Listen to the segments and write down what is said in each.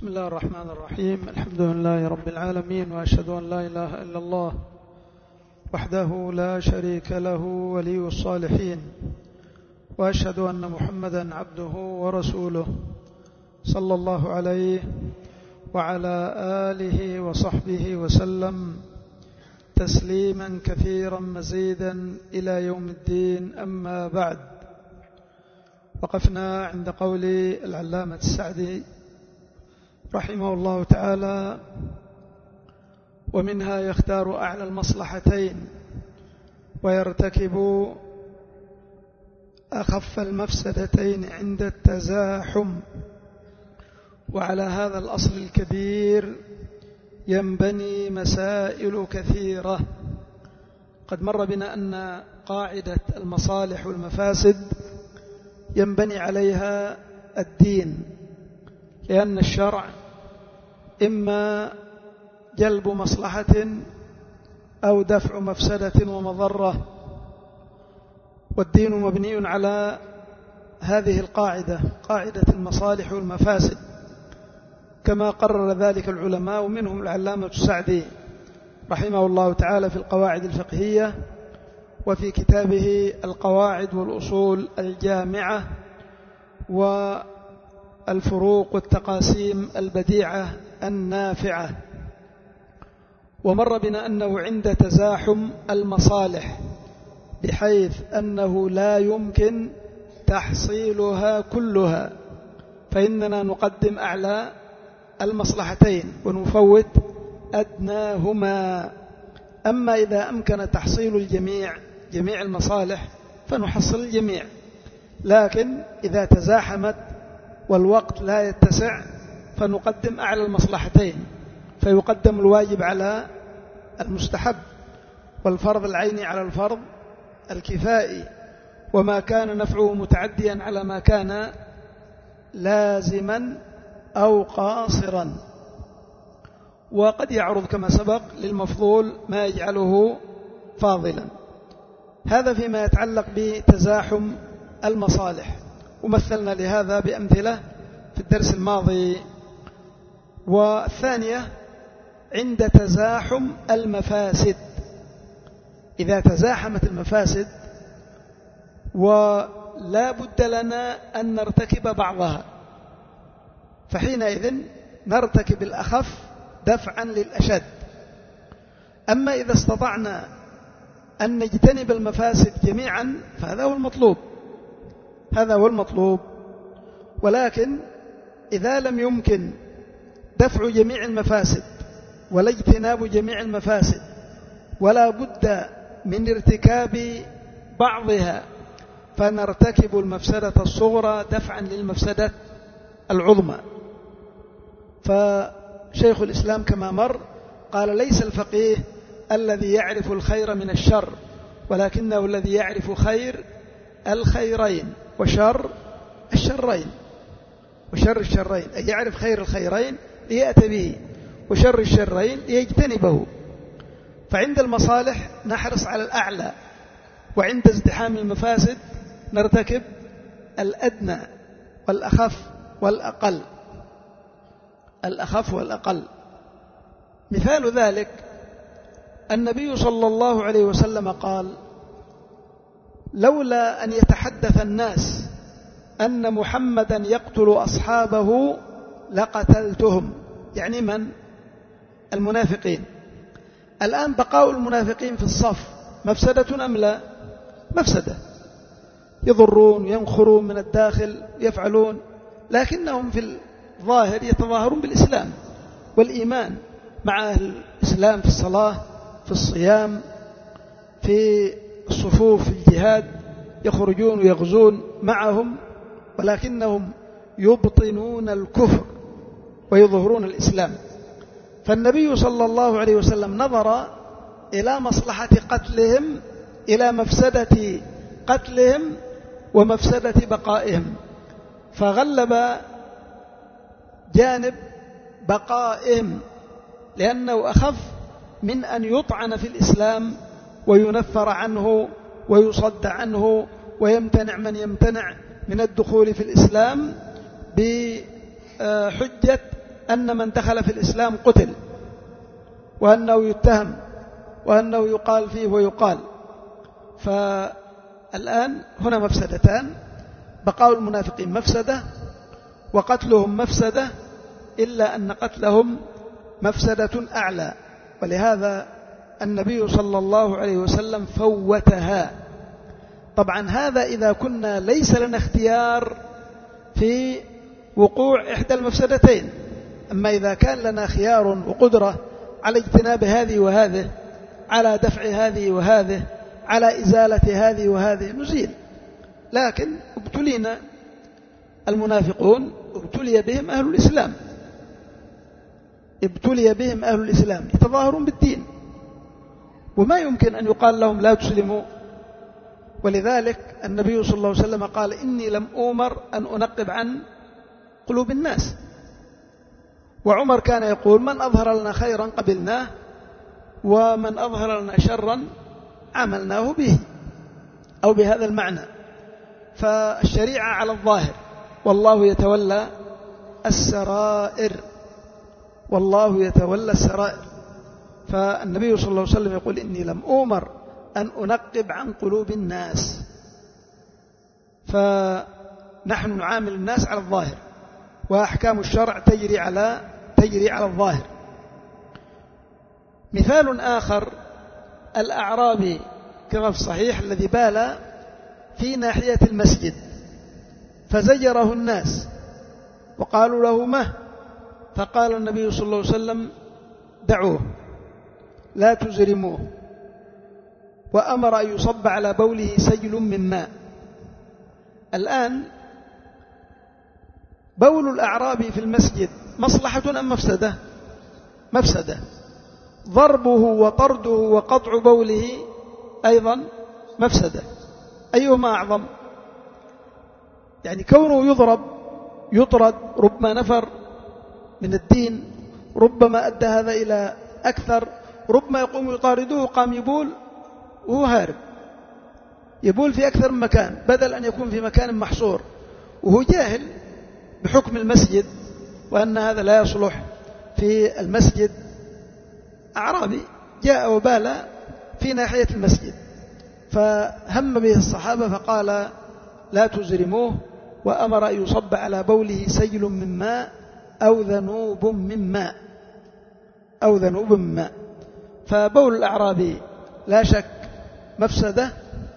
بسم الله الرحمن الرحيم. الحمد لله رب العالمين، وأشهد أن لا إله إلا الله وحده لا شريك له ولي الصالحين، وأشهد أن محمدا عبده ورسوله صلى الله عليه وعلى آله وصحبه وسلم تسليما كثيرا مزيدا إلى يوم الدين. أما بعد، وقفنا عند قول العلامة السعدي رحمه الله تعالى: ومنها يختار أعلى المصلحتين ويرتكب أخف المفسدتين عند التزاحم. وعلى هذا الأصل الكبير ينبني مسائل كثيرة. قد مر بنا أن قاعدة المصالح والمفاسد ينبني عليها الدين، لأن الشرع إما جلب مصلحة أو دفع مفسدة ومضرة، والدين مبني على هذه القاعدة، قاعدة المصالح والمفاسد، كما قرر ذلك العلماء، ومنهم العلامة السعدي رحمه الله تعالى في القواعد الفقهية، وفي كتابه القواعد والأصول الجامعة والفروق والتقاسيم البديعة النافعة. ومر بنا أنه عند تزاحم المصالح بحيث أنه لا يمكن تحصيلها كلها، فإننا نقدم أعلى المصلحتين ونفوت أدناهما. أما إذا أمكن تحصيل جميع المصالح فنحصل الجميع، لكن إذا تزاحمت والوقت لا يتسع فنقدم أعلى المصلحتين، فيقدم الواجب على المستحب، والفرض العيني على الفرض الكفائي، وما كان نفعه متعديا على ما كان لازما أو قاصرا. وقد يعرض كما سبق للمفضول ما يجعله فاضلا. هذا فيما يتعلق بتزاحم المصالح، ومثلنا لهذا بأمثلة في الدرس الماضي. والثانية عند تزاحم المفاسد، إذا تزاحمت المفاسد ولا بد لنا أن نرتكب بعضها، فحينئذ نرتكب الأخف دفعا للأشد. أما إذا استطعنا أن نجتنب المفاسد جميعا فهذا هو المطلوب، هذا هو المطلوب. ولكن إذا لم يمكن دفع جميع المفاسد ولا اجتناب جميع المفاسد، ولا بد من ارتكاب بعضها، فنرتكب المفسدة الصغرى دفعا للمفسدة العظمى. فشيخ الإسلام كما مر قال: ليس الفقيه الذي يعرف الخير من الشر، ولكنه الذي يعرف خير الخيرين وشر الشرين، وشر الشرين، أي يعرف خير الخيرين ليأتي به، وشر الشرين ليجتنبه. فعند المصالح نحرص على الأعلى، وعند ازدحام المفاسد نرتكب الأدنى والأخف والأقل، الأخف والأقل. مثال ذلك النبي صلى الله عليه وسلم قال: لولا أن يتحدث الناس أن محمدا يقتل أصحابه لقتلتهم. يعني من؟ المنافقين. الآن بقاء المنافقين في الصف مفسدة أم لا؟ مفسدة، يضرون ينخرون من الداخل يفعلون، لكنهم في الظاهر يتظاهرون بالإسلام والإيمان، مع أهل الإسلام في الصلاة، في الصيام، في الصفوف، في الجهاد، يخرجون ويغزون معهم، ولكنهم يبطنون الكفر ويظهرون الإسلام. فالنبي صلى الله عليه وسلم نظر إلى مصلحة قتلهم، إلى مفسدة قتلهم ومفسدة بقائهم، فغلب جانب بقائهم، لأنه أخف من أن يطعن في الإسلام وينفر عنه ويصد عنه ويمتنع من يمتنع من الدخول في الإسلام بحجة أن من دخل في الإسلام قتل، وأنه يتهم، وأنه يقال فيه ويقال. فالآن هنا مفسدتان: بقاء المنافقين مفسدة، وقتلهم مفسدة، إلا أن قتلهم مفسدة أعلى، ولهذا النبي صلى الله عليه وسلم فوتها. طبعا هذا إذا كنا ليس لنا اختيار في وقوع إحدى المفسدتين. أما إذا كان لنا خيار وقدرة على اجتناب هذه وهذه، على دفع هذه وهذه، على إزالة هذه وهذه، نزيل. لكن ابتلينا المنافقون، ابتلي بهم أهل الإسلام، ابتلي بهم أهل الإسلام يتظاهرون بالدين، وما يمكن أن يقال لهم لا تسلموا. ولذلك النبي صلى الله عليه وسلم قال: إني لم أؤمر أن أنقب عن قلوب الناس. وعمر كان يقول: من أظهر لنا خيرا قبلناه، ومن أظهر لنا شرا عملناه به، أو بهذا المعنى. فالشريعة على الظاهر، والله يتولى السرائر، والله يتولى السرائر. فالنبي صلى الله عليه وسلم يقول: إني لم أؤمر أن أنقب عن قلوب الناس. فنحن نعامل الناس على الظاهر، وأحكام الشرع تجري على الظاهر. مثال آخر: الأعرابي كما في الصحيح الذي بال في ناحية المسجد فزجره الناس وقالوا له: مه؟ فقال النبي صلى الله عليه وسلم: دعوه، لا تزرموه، وأمر أن يصب على بوله سجل من ماء. الآن بول الأعرابي في المسجد مصلحة أم مفسدة؟ مفسدة. ضربه وطرده وقطع بوله أيضا مفسدة. أيهما أعظم؟ يعني كونه يطرد ربما نفر من الدين، ربما أدى هذا إلى أكثر، ربما يقوم يطارده، قام يبول وهو هارب، يبول في أكثر من مكان بدل أن يكون في مكان محصور، وهو جاهل بحكم المسجد وأن هذا لا يصلح في المسجد. أعرابي جاء وبال في ناحية المسجد، فهم به الصحابة فقال: لا تزرموه، وأمر أن يصب على بوله سيل من ماء أو ذنوب من ماء، أو ذنوب من ماء. فبول الأعرابي لا شك مفسدة،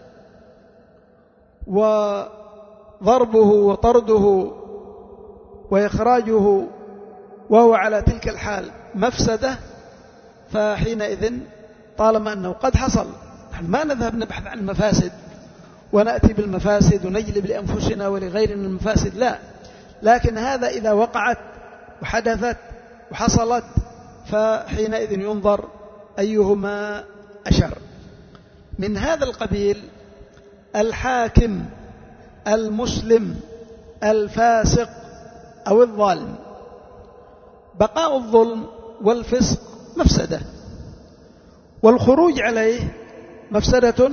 وضربه وطرده وإخراجه وهو على تلك الحال مفسدة. فحينئذ طالما أنه قد حصل، نحن ما نذهب نبحث عن المفاسد ونأتي بالمفاسد ونجلب لأنفسنا ولغيرنا المفاسد، لا، لكن هذا إذا وقعت وحدثت وحصلت فحينئذ ينظر أيهما أشر. من هذا القبيل الحاكم المسلم الفاسق أو الظالم. بقاء الظلم والفسق مفسدة، والخروج عليه مفسدة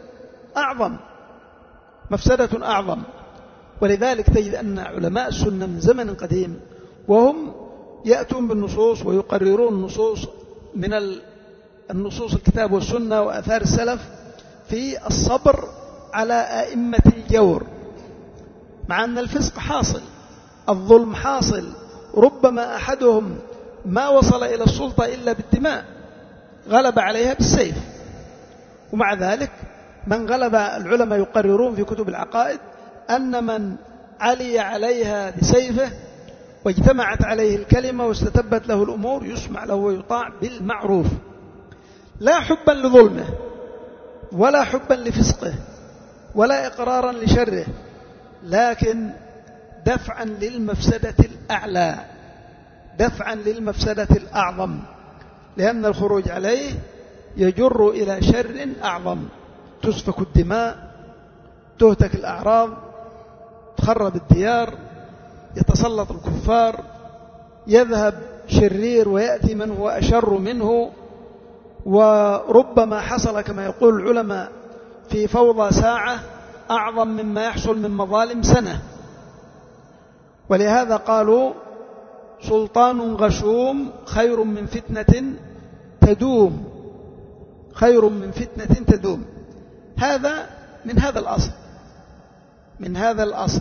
أعظم. ولذلك تجد أن علماء السنة من زمن قديم وهم يأتون بالنصوص ويقررون النصوص من النصوص الكتاب والسنة وآثار السلف في الصبر على أئمة الجور، مع أن الفسق حاصل، الظلم حاصل، ربما أحدهم ما وصل إلى السلطة إلا بالدماء، غلب عليها بالسيف. ومع ذلك من غلب، العلماء يقررون في كتب العقائد أن من علي عليها بسيفه واجتمعت عليه الكلمة واستتبت له الأمور يسمع له ويطاع بالمعروف، لا حبا لظلمه ولا حبا لفسقه ولا إقرارا لشره، لكن دفعا للمفسدة الأعلى، دفعا للمفسدة الأعظم، لأن الخروج عليه يجر إلى شر أعظم، تسفك الدماء، تهتك الأعراض، تخرب الديار، يتسلط الكفار، يذهب شرير ويأتي من هو أشر منه، وربما حصل كما يقول العلماء في فوضى ساعة أعظم مما يحصل من مظالم سنة. ولهذا قالوا سلطان غشوم خير من فتنة تدوم، خير من فتنة تدوم. هذا من هذا الأصل، من هذا الأصل.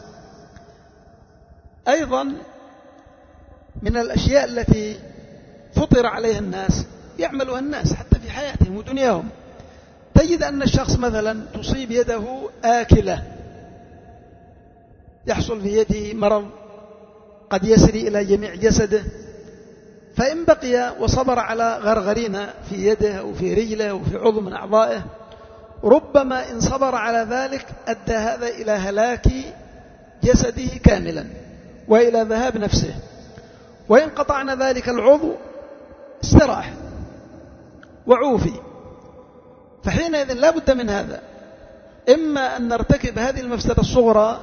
أيضا من الأشياء التي فطر عليها الناس يعملها الناس حتى في حياتهم ودنياهم. تجد أن الشخص مثلا تصيب يده آكلة، يحصل في يده مرض قد يسري إلى جميع جسده، فإن بقي وصبر على غرغرين في يده أو في رجله أو في عضو من أعضائه، ربما إن صبر على ذلك أدى هذا إلى هلاك جسده كاملا وإلى ذهاب نفسه. وإن قطعنا ذلك العضو استراح وعوفي. فحينئذ لا بد من هذا، إما أن نرتكب هذه المفسدة الصغرى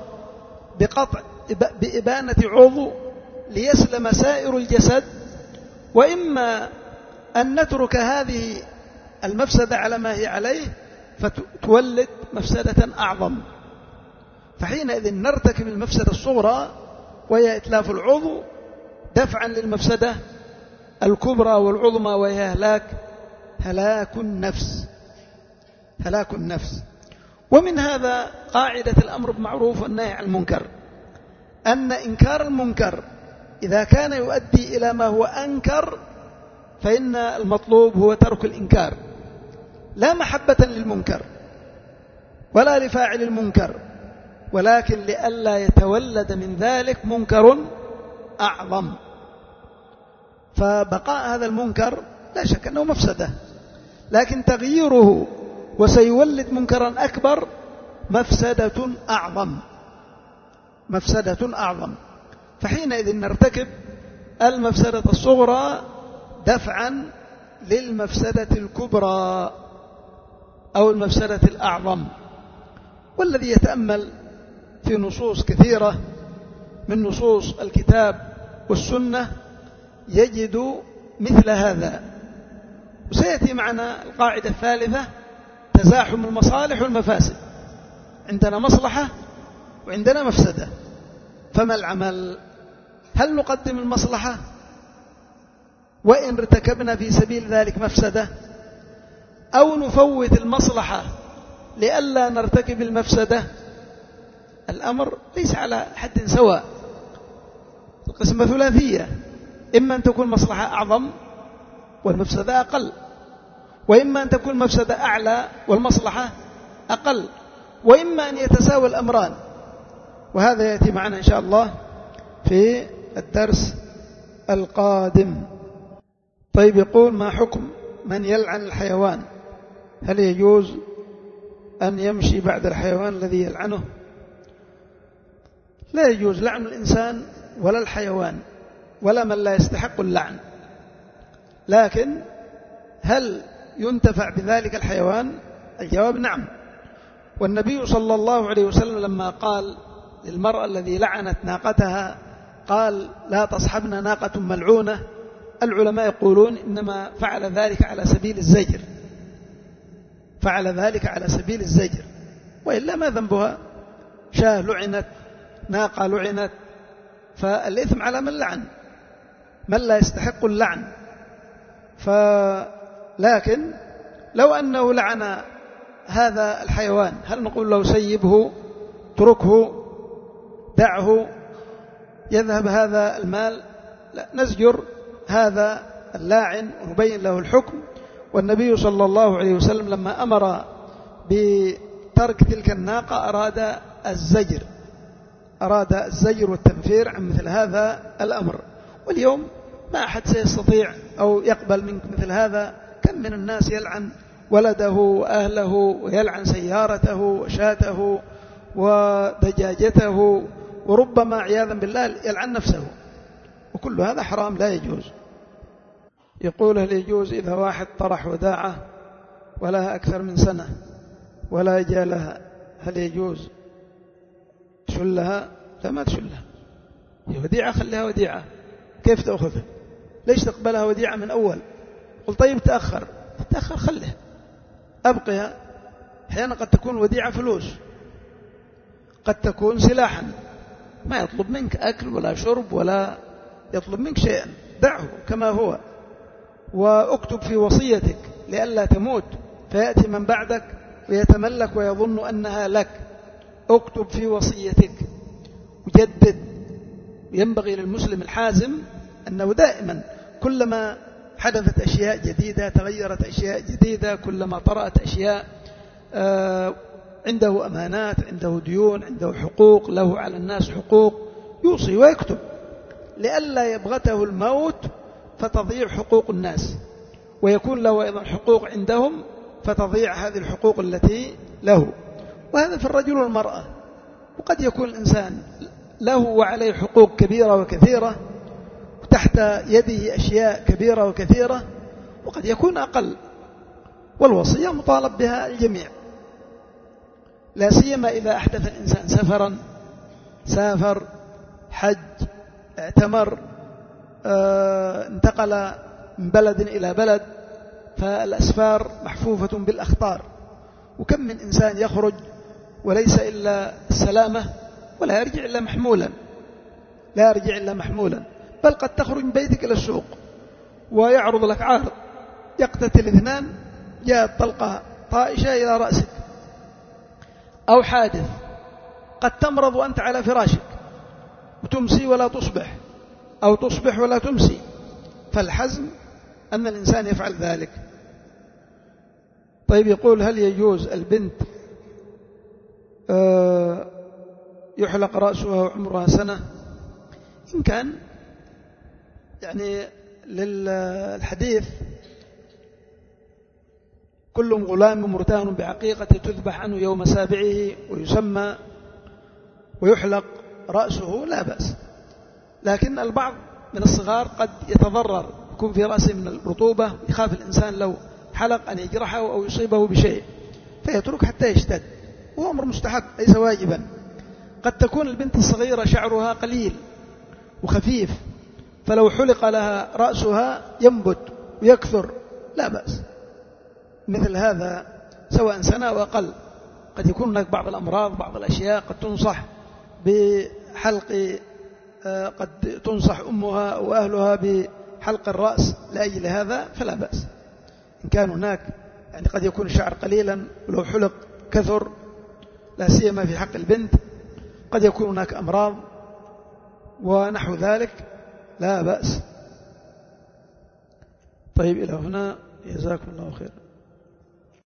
بإبانة عضو ليسلم سائر الجسد، وإما أن نترك هذه المفسدة على ما هي عليه فتولد مفسدة أعظم. فحينئذ نرتكب المفسدة الصغرى وهي إتلاف العضو دفعا للمفسدة الكبرى والعظمى وهي هلاك النفس، هلاك النفس. ومن هذا قاعدة الأمر بالمعروف والنهي عن المنكر، أن إنكار المنكر إذا كان يؤدي إلى ما هو أنكر فإن المطلوب هو ترك الإنكار، لا محبة للمنكر ولا لفاعل المنكر، ولكن لئلا يتولد من ذلك منكر أعظم. فبقاء هذا المنكر لا شك أنه مفسدة، لكن تغييره وسيولد منكرا أكبر مفسدة أعظم، مفسدة أعظم. فحينئذ نرتكب المفسدة الصغرى دفعا للمفسدة الكبرى أو المفسدة الأعظم. والذي يتأمل في نصوص كثيرة من نصوص الكتاب والسنة يجد مثل هذا. وسيأتي معنا القاعدة الثالثة، تزاحم المصالح والمفاسد. عندنا مصلحة وعندنا مفسدة، فما العمل؟ هل نقدم المصلحة وإن ارتكبنا في سبيل ذلك مفسدة، أو نفوت المصلحة لئلا نرتكب المفسدة؟ الأمر ليس على حد سواء، القسمة ثلاثية، إما أن تكون مصلحة أعظم والمفسدة أقل، وإما أن تكون مفسدة أعلى والمصلحة أقل، وإما أن يتساوى الأمران. وهذا يأتي معنا إن شاء الله في الدرس القادم. طيب، يقول: ما حكم من يلعن الحيوان؟ هل يجوز أن يمشي بعد الحيوان الذي يلعنه؟ لا يجوز لعن الإنسان ولا الحيوان ولا من لا يستحق اللعن، لكن هل ينتفع بذلك الحيوان؟ الجواب نعم. والنبي صلى الله عليه وسلم لما قال للمرأة الذي لعنت ناقتها قال: لا تصحبنا ناقة ملعونة، العلماء يقولون إنما فعل ذلك على سبيل الزجر، فعل ذلك على سبيل الزجر، وإلا ما ذنبها؟ شاة لعنت، ناقة لعنت، فالإثم على من لعن، من لا يستحق اللعن. لكن لو أنه لعن هذا الحيوان، هل نقول له سيبه، تركه، دعه، يذهب هذا المال؟ لا، نزجر هذا اللاعن ونبين له الحكم. والنبي صلى الله عليه وسلم لما أمر بترك تلك الناقة أراد الزجر والتنفير عن مثل هذا الأمر. واليوم ما أحد سيستطيع أو يقبل منك مثل هذا. كم من الناس يلعن ولده وأهله، ويلعن سيارته وشاته ودجاجته، وربما عياذا بالله يلعن نفسه، وكل هذا حرام لا يجوز. يقول: هل يجوز إذا واحد طرح وداعة ولها أكثر من سنة ولا جاء لها، هل يجوز تشلها؟ لا، ما تشلها، هي وديعة، خليها وديعة. كيف تأخذها؟ ليش تقبلها وديعة من أول؟ قل طيب تأخر، خليها، أبقيها. أحيانا قد تكون وديعة فلوس، قد تكون سلاحا، ما يطلب منك أكل ولا شرب ولا يطلب منك شيئا دعه كما هو، واكتب في وصيتك لئلا تموت فيأتي من بعدك ويتملك ويظن أنها لك. اكتب في وصيتك وجدد. ينبغي للمسلم الحازم أنه دائما كلما حدثت أشياء جديدة، تغيرت أشياء جديدة، كلما طرأت أشياء، عنده أمانات، عنده ديون، عنده حقوق، له على الناس حقوق، يوصي ويكتب لئلا يبغته الموت فتضيع حقوق الناس، ويكون له أيضا حقوق عندهم فتضيع هذه الحقوق التي له. وهذا في الرجل والمرأة. وقد يكون الإنسان له وعليه حقوق كبيرة وكثيرة، وتحت يده أشياء كبيرة وكثيرة، وقد يكون أقل، والوصية مطالب بها الجميع، لا سيما إذا أحدث الإنسان سفرا، سافر، حج، اعتمر، انتقل من بلد إلى بلد، فالأسفار محفوفة بالأخطار. وكم من إنسان يخرج وليس إلا السلامة ولا يرجع إلا محمولا، لا يرجع إلا محمولا، بل قد تخرج من بيتك إلى السوق ويعرض لك عارض، يقتتل اثنان، جاءت طلقة طائشة إلى رأسك، أو حادث، قد تمرض وأنت على فراشك وتمسي ولا تصبح، أو تصبح ولا تمسي، فالحزم أن الإنسان يفعل ذلك. طيب، يقول: هل يجوز البنت يحلق رأسها وعمرها سنة؟ إن كان يعني للحديث كل غلام مرتهن بعقيقة تذبح عنه يوم سابعه ويسمى ويحلق رأسه، لا بأس. لكن البعض من الصغار قد يتضرر، يكون في رأسه من الرطوبة، يخاف الإنسان لو حلق أن يجرحه أو يصيبه بشيء فيترك حتى يشتد، وهو أمر مستحب ليس واجبا. قد تكون البنت الصغيرة شعرها قليل وخفيف، فلو حلق لها رأسها ينبت ويكثر، لا بأس. مثل هذا سواء سنة أو أقل. قد يكون هناك بعض الأمراض، بعض الأشياء قد تنصح بحلق، قد تنصح أمها وأهلها بحلق الرأس لأجل هذا، فلا بأس. إن كان هناك يعني قد يكون الشعر قليلا ولو حلق كثر، لا سيما في حق البنت، قد يكون هناك أمراض ونحو ذلك، لا بأس. طيب، إلى هنا، جزاكم الله خيرا.